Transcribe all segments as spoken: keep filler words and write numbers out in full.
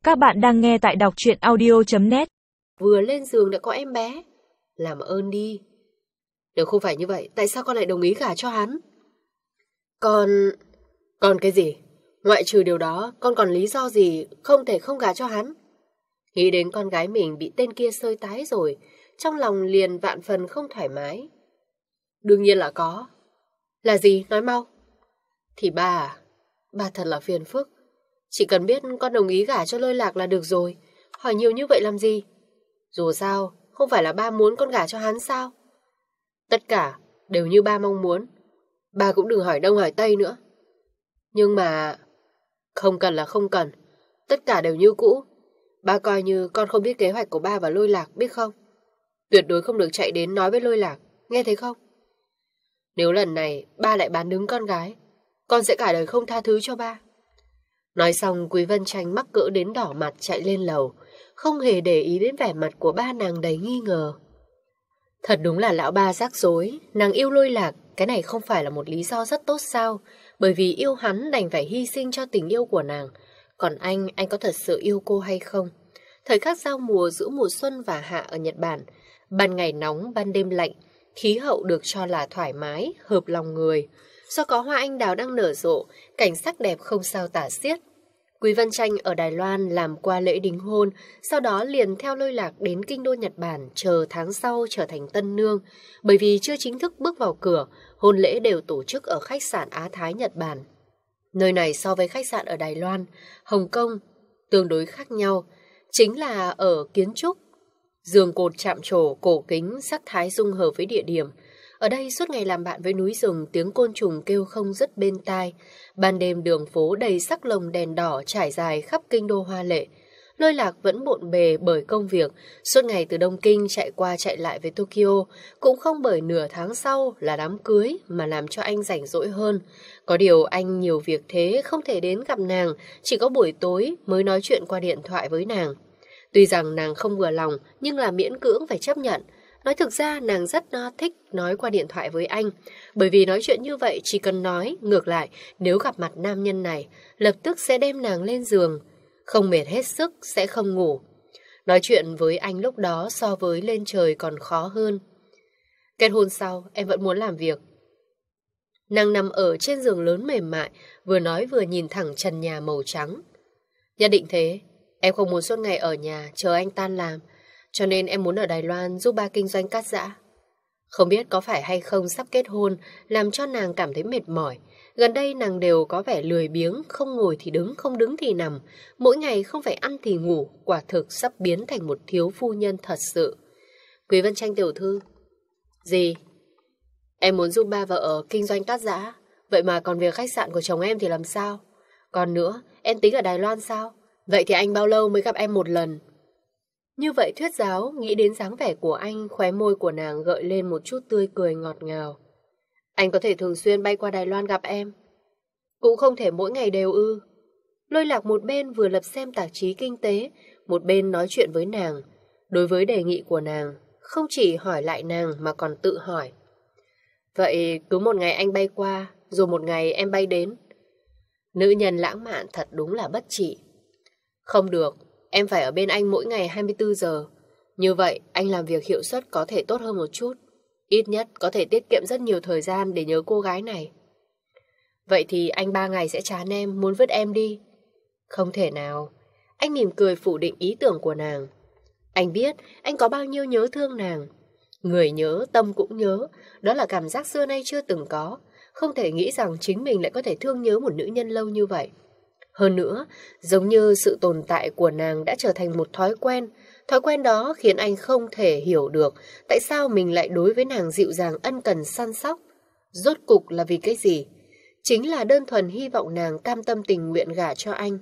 Các bạn đang nghe tại đọc truyện audio chấm net. Vừa lên giường đã có em bé. Làm ơn đi. Nếu không phải như vậy, tại sao con lại đồng ý gả cho hắn? Con... Con cái gì? Ngoại trừ điều đó, con còn lý do gì không thể không gả cho hắn? Nghĩ đến con gái mình bị tên kia sơi tái rồi, trong lòng liền vạn phần không thoải mái. Đương nhiên là có. Là gì? Nói mau. Thì ba à? Ba thật là phiền phức. Chỉ cần biết con đồng ý gả cho Lôi Lạc là được rồi. Hỏi nhiều như vậy làm gì? Dù sao, không phải là ba muốn con gả cho hắn sao? Tất cả đều như ba mong muốn. Ba cũng đừng hỏi đông hỏi tây nữa. Nhưng mà... Không cần là không cần. Tất cả đều như cũ. Ba coi như con không biết kế hoạch của ba và Lôi Lạc, biết không? Tuyệt đối không được chạy đến nói với Lôi Lạc. Nghe thấy không? Nếu lần này ba lại bán đứng con gái, con sẽ cả đời không tha thứ cho ba. Nói xong, Quý Vân Tranh mắc cỡ đến đỏ mặt chạy lên lầu, không hề để ý đến vẻ mặt của ba nàng đầy nghi ngờ. Thật đúng là lão ba rắc rối, nàng yêu Lôi Lạc, cái này không phải là một lý do rất tốt sao? Bởi vì yêu hắn đành phải hy sinh cho tình yêu của nàng. Còn anh, anh có thật sự yêu cô hay không? Thời khắc giao mùa giữa mùa xuân và hạ ở Nhật Bản, ban ngày nóng, ban đêm lạnh, khí hậu được cho là thoải mái, hợp lòng người. Do có hoa anh đào đang nở rộ, cảnh sắc đẹp không sao tả xiết. Quý Vân Tranh ở Đài Loan làm qua lễ đính hôn, sau đó liền theo Lôi Lạc đến kinh đô Nhật Bản chờ tháng sau trở thành tân nương. Bởi vì chưa chính thức bước vào cửa, hôn lễ đều tổ chức ở khách sạn Á Thái Nhật Bản. Nơi này so với khách sạn ở Đài Loan, Hồng Kông tương đối khác nhau, chính là ở kiến trúc. Giường cột chạm trổ, cổ kính, sắc thái dung hợp với địa điểm. Ở đây suốt ngày làm bạn với núi rừng, tiếng côn trùng kêu không dứt bên tai. Ban đêm đường phố đầy sắc lồng đèn đỏ trải dài khắp kinh đô hoa lệ. Lôi Lạc vẫn bộn bề bởi công việc, suốt ngày từ Đông Kinh chạy qua chạy lại với Tokyo, cũng không bởi nửa tháng sau là đám cưới mà làm cho anh rảnh rỗi hơn. Có điều anh nhiều việc thế không thể đến gặp nàng, chỉ có buổi tối mới nói chuyện qua điện thoại với nàng. Tuy rằng nàng không vừa lòng nhưng là miễn cưỡng phải chấp nhận. Nói thực ra nàng rất thích nói qua điện thoại với anh, bởi vì nói chuyện như vậy chỉ cần nói, ngược lại nếu gặp mặt nam nhân này, lập tức sẽ đem nàng lên giường, không mệt hết sức sẽ không ngủ. Nói chuyện với anh lúc đó so với lên trời còn khó hơn. Kết hôn sau em vẫn muốn làm việc. Nàng nằm ở trên giường lớn mềm mại, vừa nói vừa nhìn thẳng trần nhà màu trắng. Nhất định thế, em không muốn suốt ngày ở nhà chờ anh tan làm, cho nên em muốn ở Đài Loan giúp ba kinh doanh cát giã. Không biết có phải hay không sắp kết hôn làm cho nàng cảm thấy mệt mỏi. Gần đây nàng đều có vẻ lười biếng, không ngồi thì đứng, không đứng thì nằm. Mỗi ngày không phải ăn thì ngủ, quả thực sắp biến thành một thiếu phu nhân thật sự. Quý Vân Tranh tiểu thư. Gì? Em muốn giúp ba vợ kinh doanh cát giã. Vậy mà còn việc khách sạn của chồng em thì làm sao? Còn nữa, em tính ở Đài Loan sao? Vậy thì anh bao lâu mới gặp em một lần? Như vậy thuyết giáo, nghĩ đến dáng vẻ của anh, khóe môi của nàng gợi lên một chút tươi cười ngọt ngào. Anh có thể thường xuyên bay qua Đài Loan gặp em. Cũng không thể mỗi ngày đều ư. Lôi Lạc một bên vừa lập xem tạp chí kinh tế, một bên nói chuyện với nàng. Đối với đề nghị của nàng, không chỉ hỏi lại nàng mà còn tự hỏi. Vậy cứ một ngày anh bay qua, rồi một ngày em bay đến. Nữ nhân lãng mạn thật đúng là bất trị. Không được, em phải ở bên anh mỗi ngày hai mươi bốn giờ. Như vậy anh làm việc hiệu suất có thể tốt hơn một chút. Ít nhất có thể tiết kiệm rất nhiều thời gian để nhớ cô gái này. Vậy thì anh ba ngày sẽ chán em, muốn vứt em đi. Không thể nào. Anh mỉm cười phủ định ý tưởng của nàng. Anh biết anh có bao nhiêu nhớ thương nàng. Người nhớ, tâm cũng nhớ. Đó là cảm giác xưa nay chưa từng có. Không thể nghĩ rằng chính mình lại có thể thương nhớ một nữ nhân lâu như vậy. Hơn nữa, giống như sự tồn tại của nàng đã trở thành một thói quen. Thói quen đó khiến anh không thể hiểu được tại sao mình lại đối với nàng dịu dàng ân cần săn sóc. Rốt cục là vì cái gì? Chính là đơn thuần hy vọng nàng cam tâm tình nguyện gả cho anh.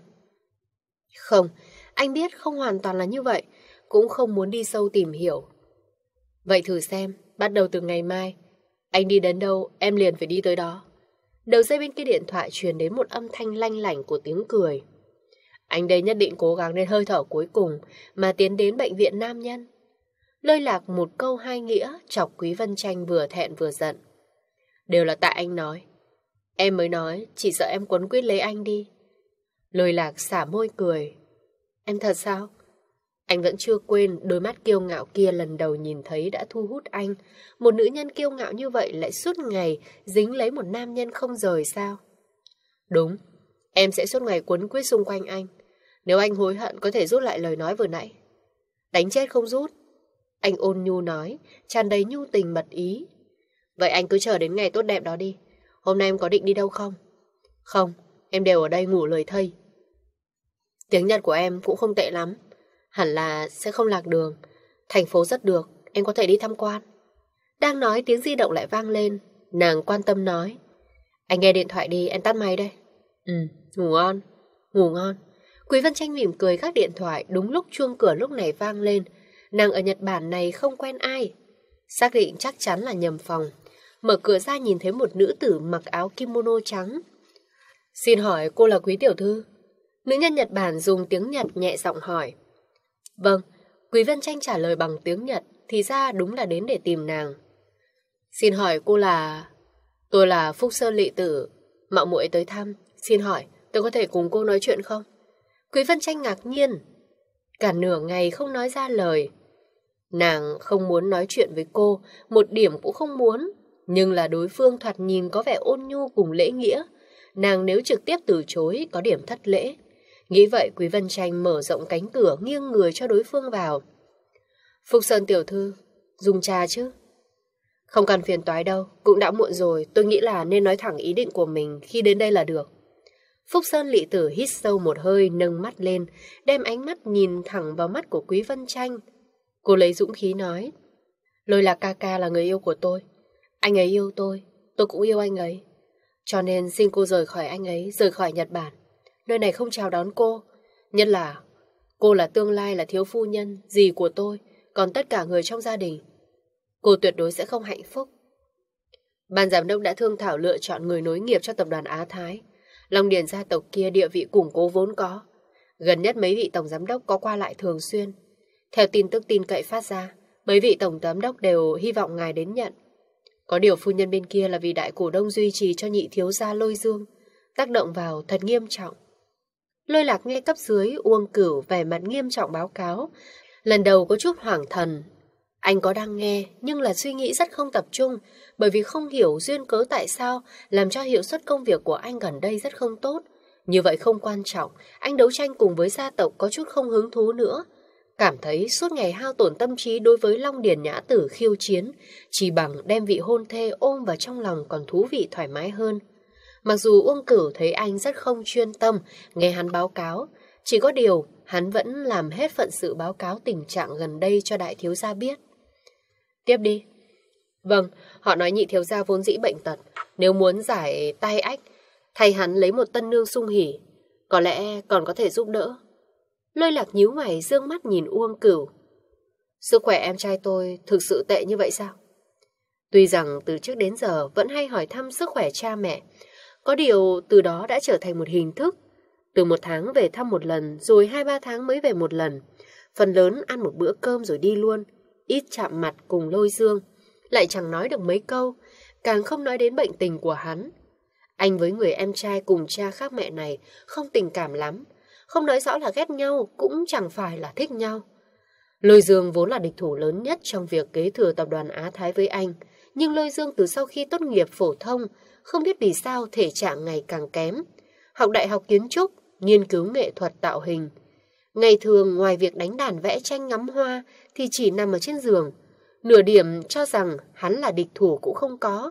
Không, anh biết không hoàn toàn là như vậy, cũng không muốn đi sâu tìm hiểu. Vậy thử xem, bắt đầu từ ngày mai, anh đi đến đâu, em liền phải đi tới đó. Đầu dây bên kia điện thoại truyền đến một âm thanh lanh lảnh của tiếng cười. Anh đây nhất định cố gắng đến hơi thở cuối cùng mà tiến đến bệnh viện nam nhân. Lôi Lạc một câu hai nghĩa chọc Quý Vân Tranh vừa thẹn vừa giận. Đều là tại anh nói. Em mới nói, chỉ sợ em quấn quýt lấy anh đi. Lôi Lạc xả môi cười. Em thật sao? Anh vẫn chưa quên đôi mắt kiêu ngạo kia lần đầu nhìn thấy đã thu hút anh. Một nữ nhân kiêu ngạo như vậy lại suốt ngày dính lấy một nam nhân không rời sao? Đúng, em sẽ suốt ngày quấn quýt xung quanh anh. Nếu anh hối hận có thể rút lại lời nói vừa nãy. Đánh chết không rút. Anh ôn nhu nói, tràn đầy nhu tình mật ý. Vậy anh cứ chờ đến ngày tốt đẹp đó đi. Hôm nay em có định đi đâu không? Không, em đều ở đây ngủ lười thây. Tiếng Nhật của em cũng không tệ lắm. Hẳn là sẽ không lạc đường. Thành phố rất được, em có thể đi tham quan. Đang nói tiếng di động lại vang lên. Nàng quan tâm nói, anh nghe điện thoại đi, em tắt máy đây. Ừ, ngủ ngon, ngủ ngon. Quý Vân Tranh mỉm cười gác điện thoại. Đúng lúc chuông cửa lúc này vang lên. Nàng ở Nhật Bản này không quen ai, xác định chắc chắn là nhầm phòng. Mở cửa ra nhìn thấy một nữ tử mặc áo kimono trắng. Xin hỏi cô là Quý tiểu thư? Nữ nhân Nhật Bản dùng tiếng Nhật nhẹ giọng hỏi. Vâng, Quý Vân Tranh trả lời bằng tiếng Nhật. Thì ra đúng là đến để tìm nàng. Xin hỏi cô là... Tôi là Phúc Sơn Lị Tử, mạo muội tới thăm. Xin hỏi tôi có thể cùng cô nói chuyện không? Quý Vân Tranh ngạc nhiên, cả nửa ngày không nói ra lời. Nàng không muốn nói chuyện với cô, một điểm cũng không muốn. Nhưng là đối phương thoạt nhìn có vẻ ôn nhu cùng lễ nghĩa. Nàng nếu trực tiếp từ chối có điểm thất lễ. Nghĩ vậy Quý Vân Tranh mở rộng cánh cửa, nghiêng người cho đối phương vào. Phúc Sơn tiểu thư, dùng trà chứ? Không cần phiền toái đâu, cũng đã muộn rồi. Tôi nghĩ là nên nói thẳng ý định của mình khi đến đây là được. Phúc Sơn Lị Tử hít sâu một hơi, nâng mắt lên, đem ánh mắt nhìn thẳng vào mắt của Quý Vân Tranh. Cô lấy dũng khí nói, Lôi Lạc ca ca là người yêu của tôi. Anh ấy yêu tôi, tôi cũng yêu anh ấy. Cho nên xin cô rời khỏi anh ấy, rời khỏi Nhật Bản. Nơi này không chào đón cô. Nhất là cô là tương lai là thiếu phu nhân, dì của tôi, còn tất cả người trong gia đình. Cô tuyệt đối sẽ không hạnh phúc. Ban giám đốc đã thương thảo lựa chọn người nối nghiệp cho tập đoàn Á Thái. Long Điền gia tộc kia địa vị củng cố vốn có. Gần nhất mấy vị tổng giám đốc có qua lại thường xuyên. Theo tin tức tin cậy phát ra, mấy vị tổng giám đốc đều hy vọng ngài đến nhận. Có điều phu nhân bên kia là vì đại cổ đông duy trì cho nhị thiếu gia Lôi Dương, tác động vào thật nghiêm trọng. Lôi Lạc nghe cấp dưới Uông Cửu vẻ mặt nghiêm trọng báo cáo, lần đầu có chút hoảng thần. Anh có đang nghe nhưng là suy nghĩ rất không tập trung, bởi vì không hiểu duyên cớ tại sao làm cho hiệu suất công việc của anh gần đây rất không tốt. Như vậy không quan trọng, anh đấu tranh cùng với gia tộc có chút không hứng thú nữa. Cảm thấy suốt ngày hao tổn tâm trí đối với Long Điền Nhã Tử khiêu chiến, chỉ bằng đem vị hôn thê ôm vào trong lòng còn thú vị thoải mái hơn. Mặc dù Uông Cửu thấy anh rất không chuyên tâm nghe hắn báo cáo, chỉ có điều hắn vẫn làm hết phận sự báo cáo tình trạng gần đây cho đại thiếu gia biết. Tiếp đi. Vâng, họ nói nhị thiếu gia vốn dĩ bệnh tật, nếu muốn giải tai ách, thay hắn lấy một tân nương sung hỉ, có lẽ còn có thể giúp đỡ. Lôi Lạc nhíu mày dương mắt nhìn Uông Cửu. Sức khỏe em trai tôi thực sự tệ như vậy sao? Tuy rằng từ trước đến giờ vẫn hay hỏi thăm sức khỏe cha mẹ, có điều từ đó đã trở thành một hình thức. Từ một tháng về thăm một lần, rồi hai ba tháng mới về một lần. Phần lớn ăn một bữa cơm rồi đi luôn, ít chạm mặt cùng Lôi Dương, lại chẳng nói được mấy câu, càng không nói đến bệnh tình của hắn. Anh với người em trai cùng cha khác mẹ này không tình cảm lắm, không nói rõ là ghét nhau, cũng chẳng phải là thích nhau. Lôi Dương vốn là địch thủ lớn nhất trong việc kế thừa tập đoàn Á Thái với anh, nhưng Lôi Dương từ sau khi tốt nghiệp phổ thông, không biết vì sao thể trạng ngày càng kém. Học đại học kiến trúc, nghiên cứu nghệ thuật tạo hình. Ngày thường ngoài việc đánh đàn vẽ tranh ngắm hoa thì chỉ nằm ở trên giường, nửa điểm cho rằng hắn là địch thủ cũng không có.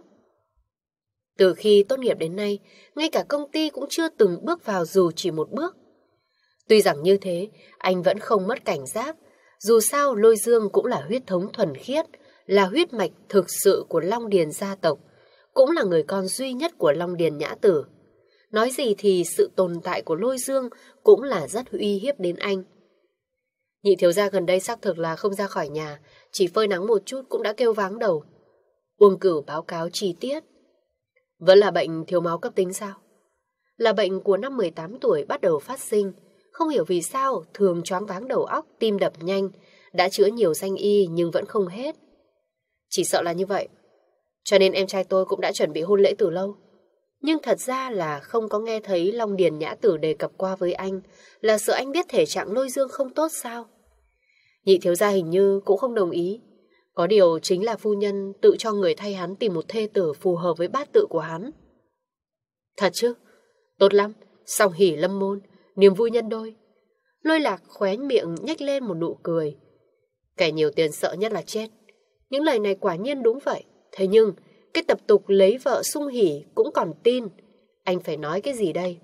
Từ khi tốt nghiệp đến nay, ngay cả công ty cũng chưa từng bước vào dù chỉ một bước. Tuy rằng như thế, anh vẫn không mất cảnh giác. Dù sao Lôi Dương cũng là huyết thống thuần khiết, là huyết mạch thực sự của Long Điền gia tộc, cũng là người con duy nhất của Long Điền Nhã Tử. Nói gì thì sự tồn tại của Lôi Dương cũng là rất uy hiếp đến anh. Nhị thiếu gia gần đây xác thực là không ra khỏi nhà, chỉ phơi nắng một chút cũng đã kêu váng đầu. Uông Cửu báo cáo chi tiết. Vẫn là bệnh thiếu máu cấp tính sao? Là bệnh của năm mười tám tuổi bắt đầu phát sinh, không hiểu vì sao thường choáng váng đầu óc, tim đập nhanh, đã chữa nhiều danh y nhưng vẫn không hết. Chỉ sợ là như vậy, cho nên em trai tôi cũng đã chuẩn bị hôn lễ từ lâu. Nhưng thật ra là không có nghe thấy Long Điền Nhã Tử đề cập qua với anh, là sợ anh biết thể trạng Lôi Dương không tốt sao? Nhị thiếu gia hình như cũng không đồng ý. Có điều chính là phu nhân tự cho người thay hắn tìm một thê tử phù hợp với bát tự của hắn. Thật chứ? Tốt lắm, song hỉ lâm môn, niềm vui nhân đôi. Lôi Lạc khóe miệng nhếch lên một nụ cười. Kẻ nhiều tiền sợ nhất là chết. Những lời này quả nhiên đúng vậy. Thế nhưng, cái tập tục lấy vợ sung hỉ cũng còn tin. Anh phải nói cái gì đây?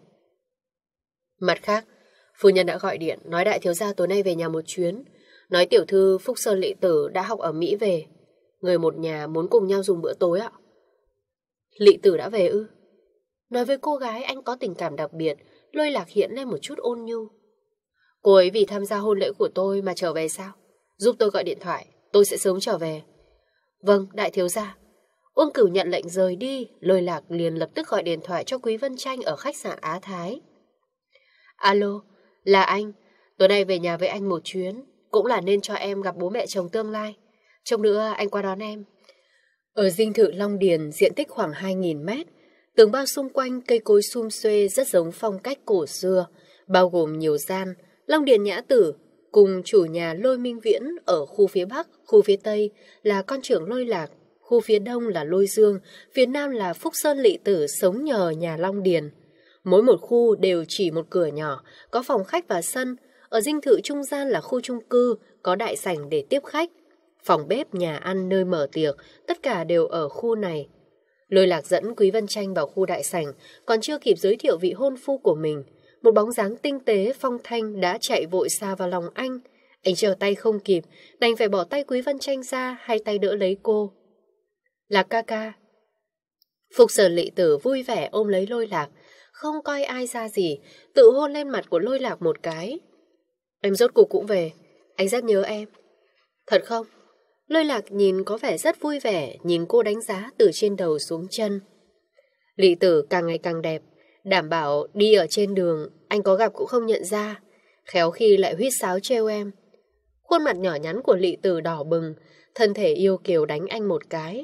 Mặt khác, phu nhân đã gọi điện nói đại thiếu gia tối nay về nhà một chuyến. Nói tiểu thư Phúc Sơn Lị Tử đã học ở Mỹ về. Người một nhà muốn cùng nhau dùng bữa tối ạ. Lị Tử đã về ư? Nói với cô gái anh có tình cảm đặc biệt, Lôi Lạc hiện lên một chút ôn nhu. Cô ấy vì tham gia hôn lễ của tôi mà trở về sao? Giúp tôi gọi điện thoại, tôi sẽ sớm trở về. Vâng, đại thiếu gia. Uông Cửu nhận lệnh rời đi, Lôi Lạc liền lập tức gọi điện thoại cho Quý Vân Tranh ở khách sạn Á Thái. Alo, là anh. Tối nay về nhà với anh một chuyến, cũng là nên cho em gặp bố mẹ chồng tương lai. Chốc nữa anh qua đón em. Ở dinh thự Long Điền, diện tích khoảng hai nghìn mét, tường bao xung quanh cây cối sum xuê rất giống phong cách cổ xưa, bao gồm nhiều gian. Long Điền Nhã Tử cùng chủ nhà Lôi Minh Viễn ở khu phía Bắc, khu phía Tây là con trưởng Lôi Lạc, khu phía Đông là Lôi Dương, phía Nam là Phúc Sơn Lị Tử sống nhờ nhà Long Điền. Mỗi một khu đều chỉ một cửa nhỏ, có phòng khách và sân. Ở dinh thự trung gian là khu chung cư, có đại sảnh để tiếp khách. Phòng bếp, nhà ăn, nơi mở tiệc, tất cả đều ở khu này. Lôi Lạc dẫn Quý Vân Tranh vào khu đại sảnh, còn chưa kịp giới thiệu vị hôn phu của mình. Một bóng dáng tinh tế phong thanh đã chạy vội xa vào lòng anh. Anh chờ tay không kịp, đành phải bỏ tay Quý Vân Tranh ra, hai tay đỡ lấy cô. Lạc ca ca. Phục Sở Lị Tử vui vẻ ôm lấy Lôi Lạc, không coi ai ra gì, tự hôn lên mặt của Lôi Lạc một cái. Em rốt cuộc cũng về, anh rất nhớ em. Thật không? Lôi Lạc nhìn có vẻ rất vui vẻ, nhìn cô đánh giá từ trên đầu xuống chân. Lị Tử càng ngày càng đẹp, đảm bảo đi ở trên đường anh có gặp cũng không nhận ra, khéo khi lại huýt sáo trêu em. Khuôn mặt nhỏ nhắn của Lị Tử đỏ bừng, thân thể yêu kiều đánh anh một cái.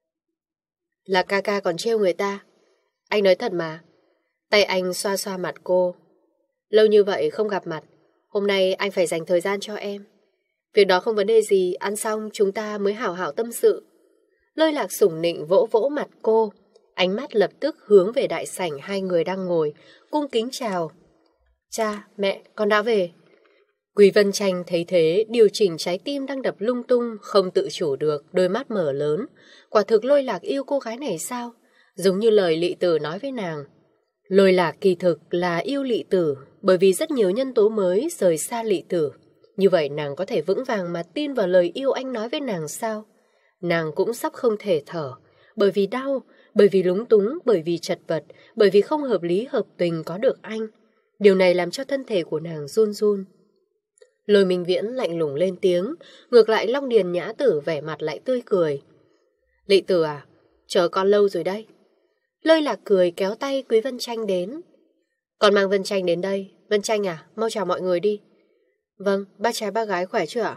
Là ca ca còn trêu người ta. Anh nói thật mà. Tay anh xoa xoa mặt cô. Lâu như vậy không gặp mặt, hôm nay anh phải dành thời gian cho em. Việc đó không vấn đề gì, ăn xong chúng ta mới hảo hảo tâm sự. Lôi Lạc sủng nịnh vỗ vỗ mặt cô, ánh mắt lập tức hướng về đại sảnh hai người đang ngồi, cung kính chào. Cha, mẹ, con đã về. Quý Vân Tranh thấy thế, điều chỉnh trái tim đang đập lung tung, không tự chủ được, đôi mắt mở lớn. Quả thực Lôi Lạc yêu cô gái này sao? Giống như lời Lị Tử nói với nàng. Lôi Lạc kỳ thực là yêu Lị Tử, bởi vì rất nhiều nhân tố mới rời xa Lị Tử. Như vậy nàng có thể vững vàng mà tin vào lời yêu anh nói với nàng sao? Nàng cũng sắp không thể thở, bởi vì đau, bởi vì lúng túng, bởi vì chật vật, bởi vì không hợp lý hợp tình có được anh. Điều này làm cho thân thể của nàng run run. Lôi Minh Viễn lạnh lùng lên tiếng, ngược lại Long Điền Nhã Tử vẻ mặt lại tươi cười. Lị Tử à, chờ con lâu rồi đây. Lôi Lạc cười kéo tay Quý Vân Tranh đến. Con mang Vân Tranh đến đây. Vân Tranh à, mau chào mọi người đi. Vâng, bác trai bác gái khỏe chưa ạ?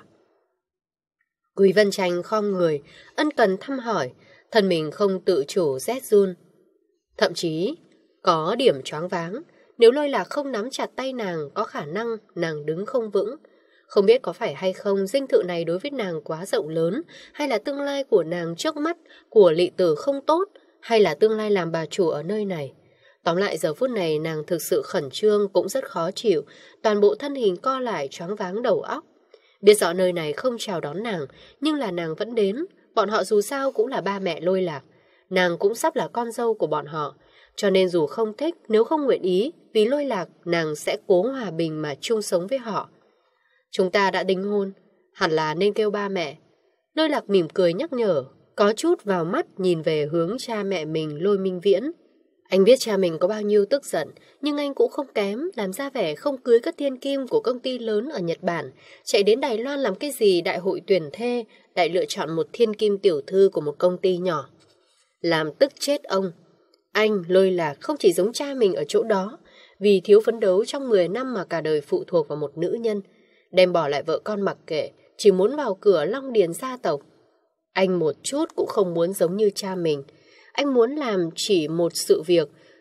Quý Vân Tranh khom người, ân cần thăm hỏi, thân mình không tự chủ rét run. Thậm chí, có điểm choáng váng, nếu Lôi Lạc không nắm chặt tay nàng, có khả năng nàng đứng không vững. Không biết có phải hay không dinh thự này đối với nàng quá rộng lớn, hay là tương lai của nàng trước mắt của Lị Tử không tốt, hay là tương lai làm bà chủ ở nơi này. Tóm lại giờ phút này nàng thực sự khẩn trương cũng rất khó chịu, toàn bộ thân hình co lại choáng váng đầu óc. Biết rõ nơi này không chào đón nàng, nhưng là nàng vẫn đến, bọn họ dù sao cũng là ba mẹ Lôi Lạc. Nàng cũng sắp là con dâu của bọn họ, cho nên dù không thích, nếu không nguyện ý, vì Lôi Lạc nàng sẽ cố hòa bình mà chung sống với họ. Chúng ta đã đính hôn, hẳn là nên kêu ba mẹ. Lôi Lạc mỉm cười nhắc nhở, có chút vào mắt nhìn về hướng cha mẹ mình Lôi Minh Viễn. Anh biết cha mình có bao nhiêu tức giận, nhưng anh cũng không kém, làm ra vẻ không cưới các thiên kim của công ty lớn ở Nhật Bản, chạy đến Đài Loan làm cái gì đại hội tuyển thê, lại lựa chọn một thiên kim tiểu thư của một công ty nhỏ. Làm tức chết ông. Anh, Lôi Lạc không chỉ giống cha mình ở chỗ đó, vì thiếu phấn đấu trong mười năm mà cả đời phụ thuộc vào một nữ nhân, đem bỏ lại vợ con mặc kệ, chỉ muốn vào cửa Long Điền gia tộc. Anh một chút cũng không muốn giống như cha mình. Anh muốn làm chỉ một sự việc,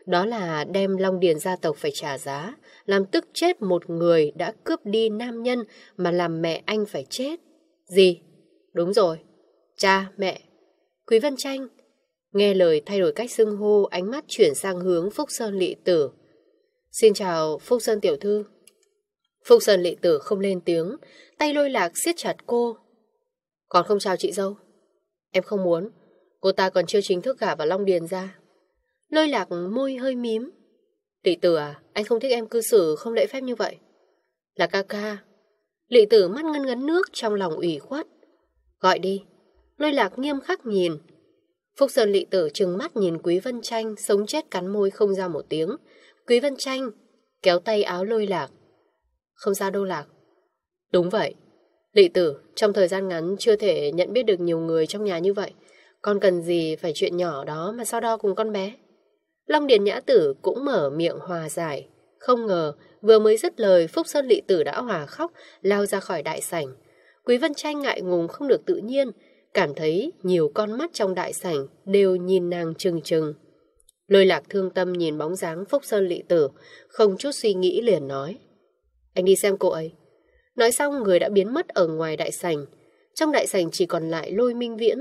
Đó là đem Long Điền gia tộc phải trả giá, làm tức chết một người đã cướp đi nam nhân mà làm mẹ anh phải chết. Gì? Đúng rồi. Cha, mẹ. Quý Vân Tranh nghe lời thay đổi cách xưng hô, ánh mắt chuyển sang hướng Phúc Sơn Lỵ Tử. Xin chào Phúc Sơn tiểu thư. Phúc Sơn Lỵ Tử không lên tiếng, tay Lôi Lạc siết chặt cô. Còn không chào chị dâu. Em không muốn, cô ta còn chưa chính thức gả vào Long Điền ra. Lôi Lạc môi hơi mím. Lỵ Tử à, anh không thích em cư xử không lễ phép như vậy. Là ca ca. Lỵ Tử mắt ngân ngấn nước, trong lòng ủy khuất. Gọi đi. Lôi Lạc nghiêm khắc nhìn. Phúc Sơn Lỵ Tử trừng mắt nhìn Quý Vân Tranh, sống chết cắn môi không ra một tiếng. Quý Vân Tranh kéo tay áo Lôi Lạc. Không sao đâu Lạc. Đúng vậy. Lỵ Tử, trong thời gian ngắn chưa thể nhận biết được nhiều người trong nhà như vậy. Con cần gì phải chuyện nhỏ đó mà so đo cùng con bé. Long Điền Nhã Tử cũng mở miệng hòa giải. Không ngờ vừa mới dứt lời, Phúc Sơn Lỵ Tử đã hòa khóc, lao ra khỏi đại sảnh. Quý Vân Tranh ngại ngùng không được tự nhiên, cảm thấy nhiều con mắt trong đại sảnh đều nhìn nàng trừng trừng. Lôi Lạc thương tâm nhìn bóng dáng Phúc Sơn Lỵ Tử, không chút suy nghĩ liền nói. Anh đi xem cô ấy. Nói xong người đã biến mất ở ngoài đại sảnh. Trong đại sảnh chỉ còn lại Lôi Minh Viễn.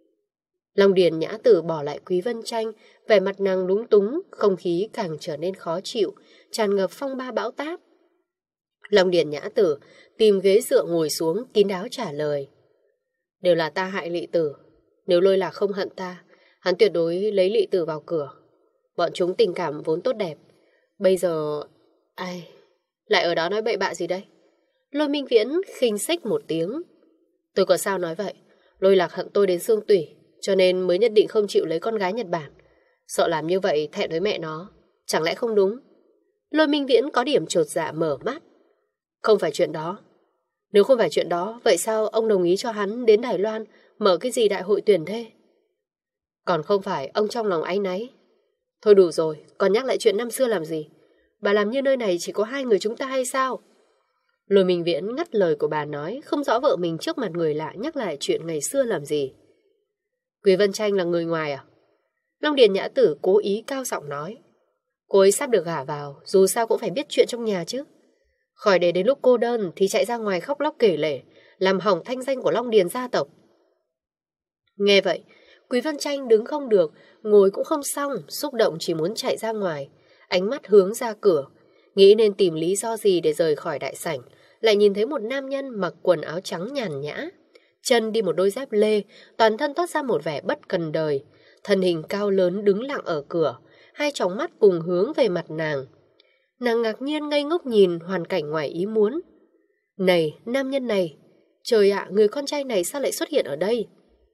Long Điền Nhã Tử bỏ lại Quý Vân Tranh, vẻ mặt nàng lúng túng, không khí càng trở nên khó chịu, tràn ngập phong ba bão táp. Long Điền Nhã Tử tìm ghế dựa ngồi xuống, kín đáo trả lời. Đều là ta hại Lỵ Tử. Nếu Lôi Lạc không hận ta, hắn tuyệt đối lấy Lỵ Tử vào cửa. Bọn chúng tình cảm vốn tốt đẹp. Bây giờ... ai... lại ở đó nói bậy bạ gì đây? Lôi Minh Viễn khinh xích một tiếng. Tôi có sao nói vậy? Lôi Lạc hận tôi đến xương tủy, cho nên mới nhất định không chịu lấy con gái Nhật Bản. Sợ làm như vậy thẹn với mẹ nó. Chẳng lẽ không đúng? Lôi Minh Viễn có điểm chột dạ mở mắt. Không phải chuyện đó. Nếu không phải chuyện đó, vậy sao ông đồng ý cho hắn đến Đài Loan mở cái gì đại hội tuyển thế? Còn không phải ông trong lòng áy náy. Thôi đủ rồi, còn nhắc lại chuyện năm xưa làm gì? Bà làm như nơi này chỉ có hai người chúng ta hay sao? Lôi Minh Viễn ngắt lời của bà nói, không rõ vợ mình trước mặt người lạ nhắc lại chuyện ngày xưa làm gì. Quý Vân Tranh là người ngoài à? Long Điền Nhã Tử cố ý cao giọng nói. Cô ấy sắp được gả vào, dù sao cũng phải biết chuyện trong nhà chứ. Khỏi để đến lúc cô đơn thì chạy ra ngoài khóc lóc kể lể, làm hỏng thanh danh của Long Điền gia tộc. Nghe vậy, Quý Vân Tranh đứng không được, ngồi cũng không xong, xúc động chỉ muốn chạy ra ngoài. Ánh mắt hướng ra cửa, nghĩ nên tìm lý do gì để rời khỏi đại sảnh, lại nhìn thấy một nam nhân mặc quần áo trắng nhàn nhã, chân đi một đôi dép lê, toàn thân toát ra một vẻ bất cần đời, thân hình cao lớn đứng lặng ở cửa, hai tròng mắt cùng hướng về mặt nàng. Nàng ngạc nhiên ngây ngốc nhìn hoàn cảnh ngoài ý muốn. Này, nam nhân này, trời ạ, người con trai này sao lại xuất hiện ở đây?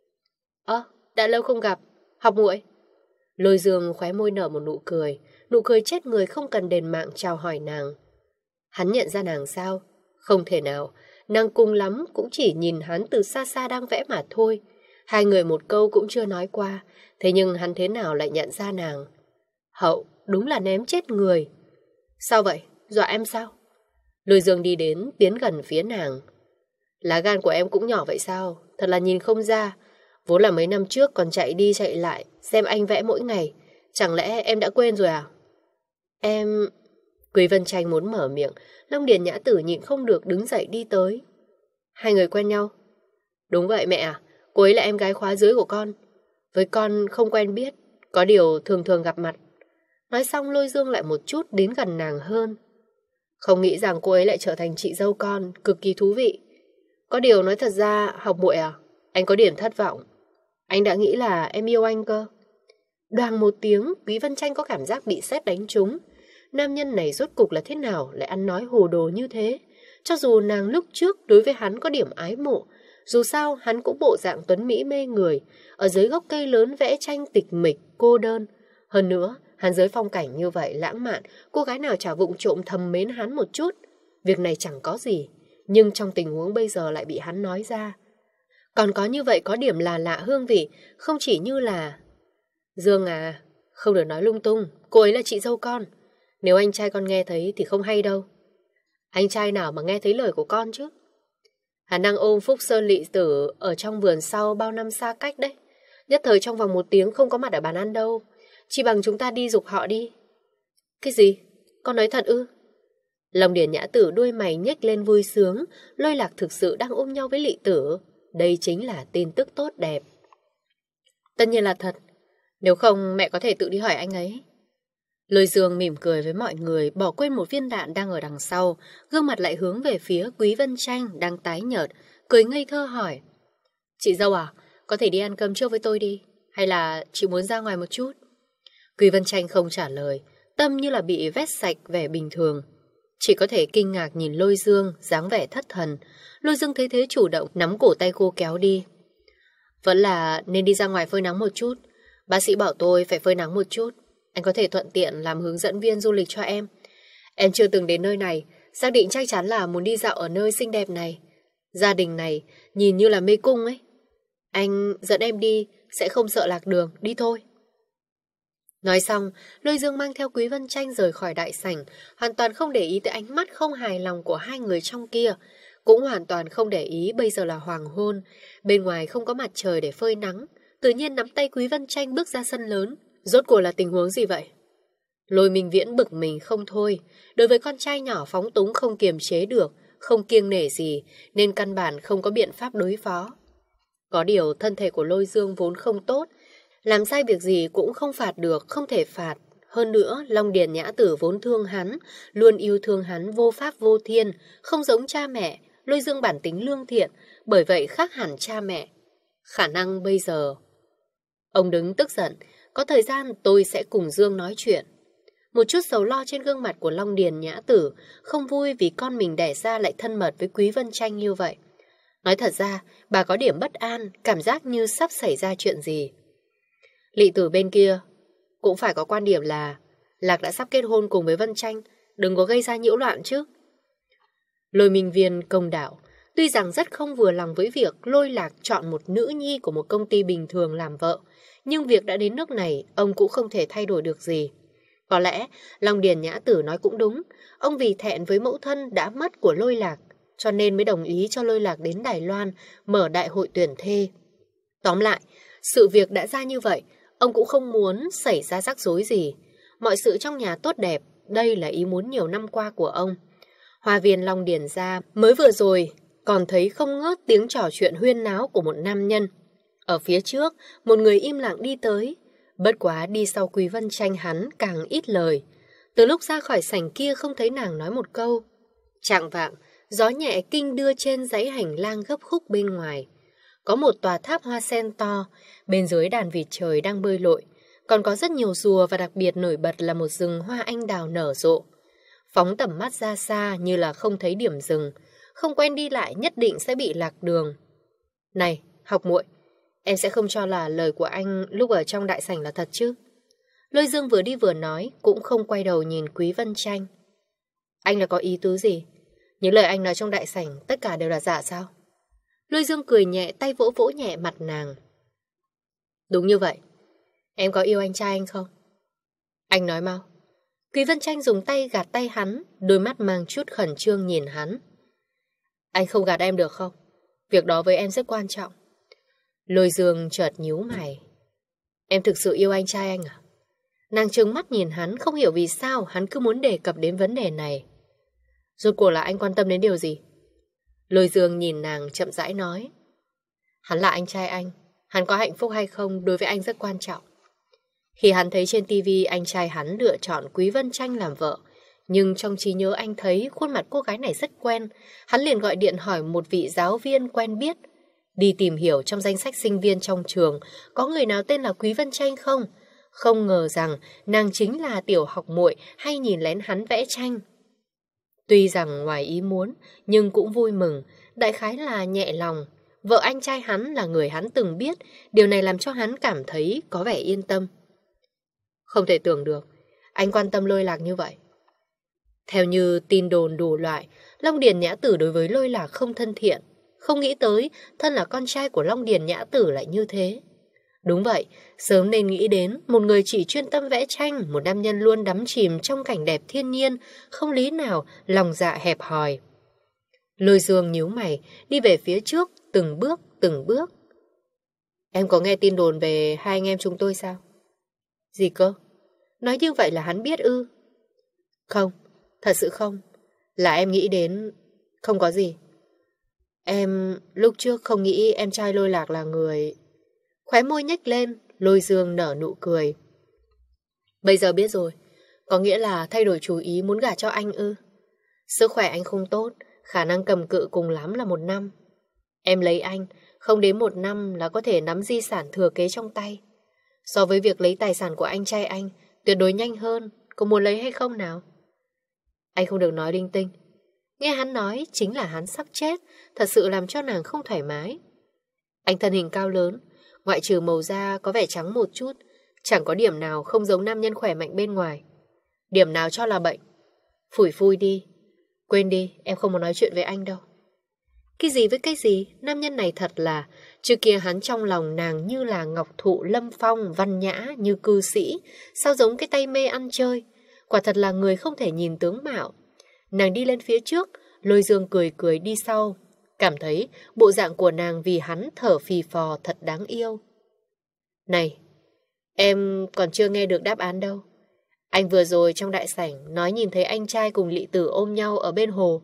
Ơ, à, đã lâu không gặp, học muội. Lôi Dương khóe môi nở một nụ cười, nụ cười chết người không cần đền mạng chào hỏi nàng. Hắn nhận ra nàng sao? Không thể nào, nàng cùng lắm cũng chỉ nhìn hắn từ xa xa đang vẽ mà thôi. Hai người một câu cũng chưa nói qua, thế nhưng hắn thế nào lại nhận ra nàng? Hậu, đúng là ném chết người. Sao vậy? Dọa em sao? Lôi Dương đi đến, tiến gần phía nàng. Lá gan của em cũng nhỏ vậy sao? Thật là nhìn không ra. Vốn là mấy năm trước còn chạy đi chạy lại xem anh vẽ mỗi ngày. Chẳng lẽ em đã quên rồi à? Em... Quý Vân Tranh muốn mở miệng, Long Điền Nhã Tử nhịn không được đứng dậy đi tới. Hai người quen nhau? Đúng vậy mẹ à, cô ấy là em gái khóa dưới của con. Với con không quen biết, có điều thường thường gặp mặt. Nói xong Lôi Dương lại một chút đến gần nàng hơn. Không nghĩ rằng cô ấy lại trở thành chị dâu con, cực kỳ thú vị. Có điều nói thật ra, học muội à, anh có điểm thất vọng. Anh đã nghĩ là em yêu anh cơ. Đoàng một tiếng, Quý Vân Tranh có cảm giác bị sét đánh trúng. Nam nhân này rốt cục là thế nào lại ăn nói hồ đồ như thế? Cho dù nàng lúc trước đối với hắn có điểm ái mộ, dù sao hắn cũng bộ dạng tuấn mỹ mê người, ở dưới gốc cây lớn vẽ tranh tịch mịch, cô đơn. Hơn nữa, hắn dưới phong cảnh như vậy lãng mạn, cô gái nào chả vụng trộm thầm mến hắn một chút. Việc này chẳng có gì, nhưng trong tình huống bây giờ lại bị hắn nói ra. Còn có như vậy có điểm là lạ hương vị, không chỉ như là... Dương à, không được nói lung tung, cô ấy là chị dâu con. Nếu anh trai con nghe thấy thì không hay đâu. Anh trai nào mà nghe thấy lời của con chứ? Hắn đang ôm Phúc Sơn Lỵ Tử ở trong vườn sau bao năm xa cách đấy. Nhất thời trong vòng một tiếng không có mặt ở bàn ăn đâu. Chỉ bằng chúng ta đi giục họ đi. Cái gì? Con nói thật ư? Long Điền Nhã Tử đuôi mày nhếch lên vui sướng. Lôi Lạc thực sự đang ôm nhau với Lị Tử. Đây chính là tin tức tốt đẹp. Tất nhiên là thật. Nếu không mẹ có thể tự đi hỏi anh ấy. Lôi Dương mỉm cười với mọi người, bỏ quên một viên đạn đang ở đằng sau, gương mặt lại hướng về phía Quý Vân Tranh đang tái nhợt, cười ngây thơ hỏi. Chị dâu à, có thể đi ăn cơm trước với tôi đi, hay là chị muốn ra ngoài một chút? Quý Vân Tranh không trả lời, tâm như là bị vét sạch vẻ bình thường. Chỉ có thể kinh ngạc nhìn Lôi Dương, dáng vẻ thất thần. Lôi Dương thấy thế chủ động nắm cổ tay cô kéo đi. Vẫn là nên đi ra ngoài phơi nắng một chút. Bác sĩ bảo tôi phải phơi nắng một chút. Anh có thể thuận tiện làm hướng dẫn viên du lịch cho em. Em chưa từng đến nơi này, xác định chắc chắn là muốn đi dạo ở nơi xinh đẹp này. Gia đình này nhìn như là mê cung ấy. Anh dẫn em đi, sẽ không sợ lạc đường, đi thôi. Nói xong, Lôi Dương mang theo Quý Vân Tranh rời khỏi đại sảnh, hoàn toàn không để ý tới ánh mắt không hài lòng của hai người trong kia. Cũng hoàn toàn không để ý bây giờ là hoàng hôn, bên ngoài không có mặt trời để phơi nắng. Tự nhiên nắm tay Quý Vân Tranh bước ra sân lớn. Rốt cuộc là tình huống gì vậy? Lôi Minh Viễn bực mình không thôi. Đối với con trai nhỏ phóng túng không kiềm chế được, không kiêng nể gì, nên căn bản không có biện pháp đối phó. Có điều thân thể của Lôi Dương vốn không tốt, làm sai việc gì cũng không phạt được, không thể phạt. Hơn nữa, Long Điền Nhã Tử vốn thương hắn, luôn yêu thương hắn vô pháp vô thiên, không giống cha mẹ. Lôi Dương bản tính lương thiện, bởi vậy khác hẳn cha mẹ. Khả năng bây giờ... Ông đứng tức giận, có thời gian tôi sẽ cùng Dương nói chuyện. Một chút sầu lo trên gương mặt của Long Điền Nhã Tử, không vui vì con mình đẻ ra lại thân mật với Quý Vân Tranh như vậy. Nói thật ra, bà có điểm bất an, cảm giác như sắp xảy ra chuyện gì. Lị Tử bên kia cũng phải có quan điểm là Lạc đã sắp kết hôn cùng với Vân Tranh, đừng có gây ra nhiễu loạn chứ. Lôi Minh Viên công đạo, tuy rằng rất không vừa lòng với việc Lôi Lạc chọn một nữ nhi của một công ty bình thường làm vợ, nhưng việc đã đến nước này, ông cũng không thể thay đổi được gì. Có lẽ, Long Điền Nhã Tử nói cũng đúng, ông vì thẹn với mẫu thân đã mất của Lôi Lạc, cho nên mới đồng ý cho Lôi Lạc đến Đài Loan mở đại hội tuyển thê. Tóm lại, sự việc đã ra như vậy, ông cũng không muốn xảy ra rắc rối gì. Mọi sự trong nhà tốt đẹp, đây là ý muốn nhiều năm qua của ông. Hoa viên Long Điền gia mới vừa rồi còn thấy không ngớt tiếng trò chuyện huyên náo của một nam nhân. Ở phía trước, một người im lặng đi tới. Bất quá đi sau Quý Vân Tranh hắn càng ít lời. Từ lúc ra khỏi sảnh kia không thấy nàng nói một câu. Chạng vạng, gió nhẹ kinh đưa trên dãy hành lang gấp khúc bên ngoài. Có một tòa tháp hoa sen to, bên dưới đàn vịt trời đang bơi lội. Còn có rất nhiều rùa và đặc biệt nổi bật là một rừng hoa anh đào nở rộ. Phóng tầm mắt ra xa như là không thấy điểm dừng. Không quen đi lại nhất định sẽ bị lạc đường. Này, học muội, em sẽ không cho là lời của anh lúc ở trong đại sảnh là thật chứ? Lôi Dương vừa đi vừa nói, cũng không quay đầu nhìn Quý Vân Tranh. Anh là có ý tứ gì? Những lời anh nói trong đại sảnh tất cả đều là giả sao? Lôi Dương cười nhẹ, tay vỗ vỗ nhẹ mặt nàng. Đúng như vậy. Em có yêu anh trai anh không? Anh nói mau. Quý Vân Tranh dùng tay gạt tay hắn, đôi mắt mang chút khẩn trương nhìn hắn. Anh không gạt em được không? Việc đó với em rất quan trọng. Lôi Dương chợt nhíu mày. Em thực sự yêu anh trai anh à? Nàng trừng mắt nhìn hắn, không hiểu vì sao hắn cứ muốn đề cập đến vấn đề này. Rốt cuộc là anh quan tâm đến điều gì? Lôi Dương nhìn nàng chậm rãi nói. Hắn là anh trai anh, hắn có hạnh phúc hay không đối với anh rất quan trọng. Khi hắn thấy trên tivi anh trai hắn lựa chọn Quý Vân Tranh làm vợ, nhưng trong trí nhớ anh thấy khuôn mặt cô gái này rất quen, hắn liền gọi điện hỏi một vị giáo viên quen biết. Đi tìm hiểu trong danh sách sinh viên trong trường có người nào tên là Quý Vân Tranh không? Không ngờ rằng nàng chính là tiểu học muội hay nhìn lén hắn vẽ tranh. Tuy rằng ngoài ý muốn, nhưng cũng vui mừng, đại khái là nhẹ lòng. Vợ anh trai hắn là người hắn từng biết, điều này làm cho hắn cảm thấy có vẻ yên tâm. Không thể tưởng được, anh quan tâm Lôi Lạc như vậy. Theo như tin đồn đủ loại, Long Điền Nhã Tử đối với Lôi Lạc không thân thiện. Không nghĩ tới, thân là con trai của Long Điền Nhã Tử lại như thế. Đúng vậy, sớm nên nghĩ đến một người chỉ chuyên tâm vẽ tranh, một nam nhân luôn đắm chìm trong cảnh đẹp thiên nhiên, không lý nào lòng dạ hẹp hòi. Lôi Dương nhíu mày, đi về phía trước, từng bước, từng bước. Em có nghe tin đồn về hai anh em chúng tôi sao? Gì cơ? Nói như vậy là hắn biết ư? Không, thật sự không. Là em nghĩ đến... Không có gì. Em lúc trước không nghĩ em trai Lôi Lạc là người... Khóe môi nhếch lên, Lôi Dương nở nụ cười. Bây giờ biết rồi. Có nghĩa là thay đổi chủ ý muốn gả cho anh ư? Sức khỏe anh không tốt, khả năng cầm cự cùng lắm là một năm. Em lấy anh, không đến một năm là có thể nắm di sản thừa kế trong tay. So với việc lấy tài sản của anh trai anh, tuyệt đối nhanh hơn. Có muốn lấy hay không nào? Anh không được nói linh tinh. Nghe hắn nói chính là hắn sắp chết, thật sự làm cho nàng không thoải mái. Anh thân hình cao lớn, ngoại trừ màu da có vẻ trắng một chút, chẳng có điểm nào không giống nam nhân khỏe mạnh bên ngoài. Điểm nào cho là bệnh? Phủi phui đi. Quên đi, em không muốn nói chuyện với anh đâu. Cái gì với cái gì? Nam nhân này thật là... Trước kia hắn trong lòng nàng như là ngọc thụ lâm phong, văn nhã như cư sĩ. Sao giống cái tay mê ăn chơi? Quả thật là người không thể nhìn tướng mạo. Nàng đi lên phía trước, Lôi Dương cười cười đi sau. Cảm thấy bộ dạng của nàng vì hắn thở phì phò thật đáng yêu. Này, em còn chưa nghe được đáp án đâu. Anh vừa rồi trong đại sảnh nói nhìn thấy anh trai cùng Lị Tử ôm nhau ở bên hồ.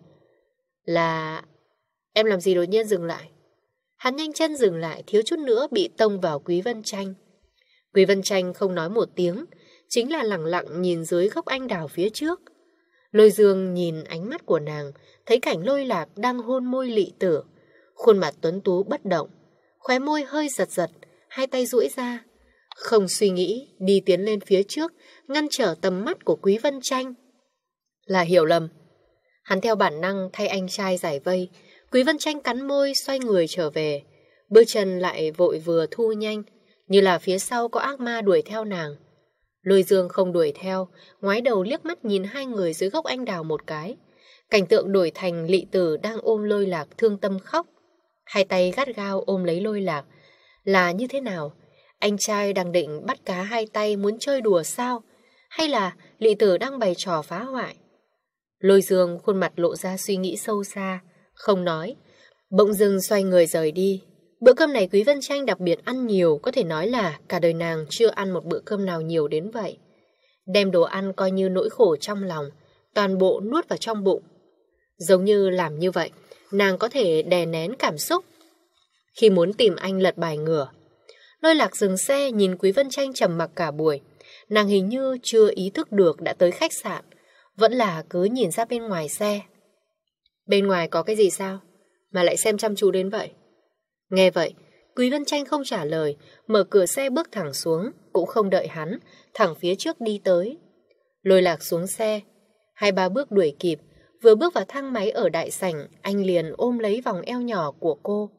Là... Em làm gì đột nhiên dừng lại? Hắn nhanh chân dừng lại, thiếu chút nữa bị tông vào Quý Vân Tranh. Quý Vân Tranh không nói một tiếng, chính là lẳng lặng nhìn dưới gốc anh đào phía trước. Lôi Dương nhìn ánh mắt của nàng, thấy cảnh Lôi Lạc đang hôn môi Lị Tử. Khuôn mặt tuấn tú bất động, khóe môi hơi giật giật, hai tay duỗi ra. Không suy nghĩ, đi tiến lên phía trước, ngăn trở tầm mắt của Quý Vân Tranh. Là hiểu lầm. Hắn theo bản năng thay anh trai giải vây. Quý Vân Tranh cắn môi xoay người trở về. Bước chân lại vội vừa thu nhanh, như là phía sau có ác ma đuổi theo nàng. Lôi Dương không đuổi theo, ngoái đầu liếc mắt nhìn hai người dưới gốc anh đào một cái. Cảnh tượng đổi thành Lị Tử đang ôm Lôi Lạc thương tâm khóc. Hai tay gắt gao ôm lấy Lôi Lạc. Là như thế nào? Anh trai đang định bắt cá hai tay muốn chơi đùa sao? Hay là Lị Tử đang bày trò phá hoại? Lôi Dương khuôn mặt lộ ra suy nghĩ sâu xa, không nói. Bỗng dưng xoay người rời đi. Bữa cơm này Quý Vân Tranh đặc biệt ăn nhiều, có thể nói là cả đời nàng chưa ăn một bữa cơm nào nhiều đến vậy. Đem đồ ăn coi như nỗi khổ trong lòng, toàn bộ nuốt vào trong bụng. Giống như làm như vậy, nàng có thể đè nén cảm xúc. Khi muốn tìm anh lật bài ngửa, Lôi Lạc dừng xe nhìn Quý Vân Tranh trầm mặc cả buổi. Nàng hình như chưa ý thức được đã tới khách sạn, vẫn là cứ nhìn ra bên ngoài xe. Bên ngoài có cái gì sao? Mà lại xem chăm chú đến vậy. Nghe vậy, Quý Vân Tranh không trả lời, mở cửa xe bước thẳng xuống, cũng không đợi hắn, thẳng phía trước đi tới. Lôi Lạc xuống xe, hai ba bước đuổi kịp, vừa bước vào thang máy ở đại sảnh, anh liền ôm lấy vòng eo nhỏ của cô.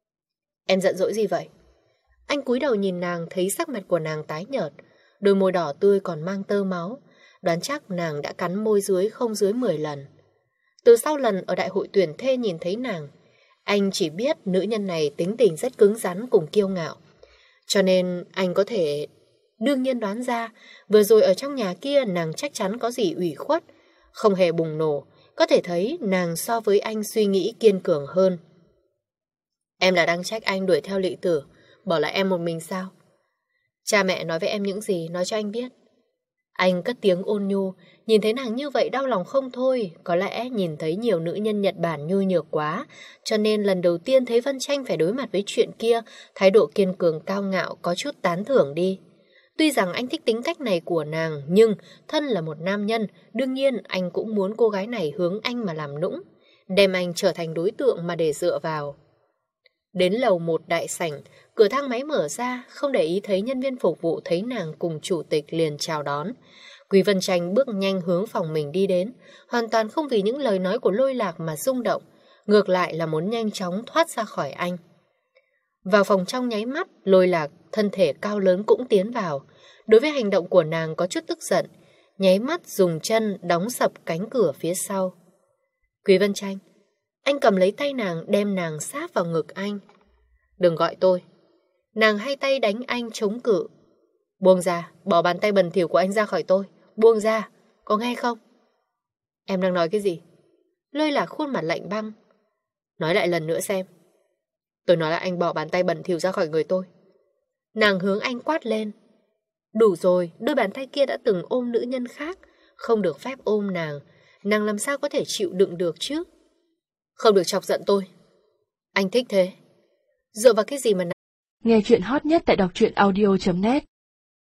Em giận dỗi gì vậy? Anh cúi đầu nhìn nàng, thấy sắc mặt của nàng tái nhợt, đôi môi đỏ tươi còn mang tơ máu, đoán chắc nàng đã cắn môi dưới không dưới mười lần. Từ sau lần ở đại hội tuyển thê nhìn thấy nàng, anh chỉ biết nữ nhân này tính tình rất cứng rắn cùng kiêu ngạo. Cho nên anh có thể đương nhiên đoán ra, vừa rồi ở trong nhà kia nàng chắc chắn có gì ủy khuất, không hề bùng nổ, có thể thấy nàng so với anh suy nghĩ kiên cường hơn. Em là đang trách anh đuổi theo Lị Tử, bỏ lại em một mình sao? Cha mẹ nói với em những gì, nói cho anh biết. Anh cất tiếng ôn nhu, nhìn thấy nàng như vậy đau lòng không thôi. Có lẽ nhìn thấy nhiều nữ nhân Nhật Bản nhu nhược quá, cho nên lần đầu tiên thấy Vân Tranh phải đối mặt với chuyện kia, thái độ kiên cường cao ngạo có chút tán thưởng đi. Tuy rằng anh thích tính cách này của nàng, nhưng thân là một nam nhân, đương nhiên anh cũng muốn cô gái này hướng anh mà làm nũng, đem anh trở thành đối tượng mà để dựa vào. Đến lầu một đại sảnh, cửa thang máy mở ra, không để ý thấy nhân viên phục vụ thấy nàng cùng chủ tịch liền chào đón. Quý Vân Tranh bước nhanh hướng phòng mình đi đến, hoàn toàn không vì những lời nói của Lôi Lạc mà rung động, ngược lại là muốn nhanh chóng thoát ra khỏi anh. Vào phòng trong nháy mắt, Lôi Lạc, thân thể cao lớn cũng tiến vào. Đối với hành động của nàng có chút tức giận, nháy mắt dùng chân đóng sập cánh cửa phía sau. Quý Vân Tranh, anh cầm lấy tay nàng đem nàng sát vào ngực anh. Đừng gọi tôi. Nàng hai tay đánh anh chống cự. Buông ra, bỏ bàn tay bẩn thỉu của anh ra khỏi tôi. Buông ra, có nghe không? Em đang nói cái gì? Lôi Lạc khuôn mặt lạnh băng. Nói lại lần nữa xem. Tôi nói là anh bỏ bàn tay bẩn thỉu ra khỏi người tôi. Nàng hướng anh quát lên. Đủ rồi, đôi bàn tay kia đã từng ôm nữ nhân khác, không được phép ôm nàng. Nàng làm sao có thể chịu đựng được chứ? Không được chọc giận tôi. Anh thích thế. Dựa vào cái gì mà... Nghe chuyện hot nhất tại đọc truyện audio chấm net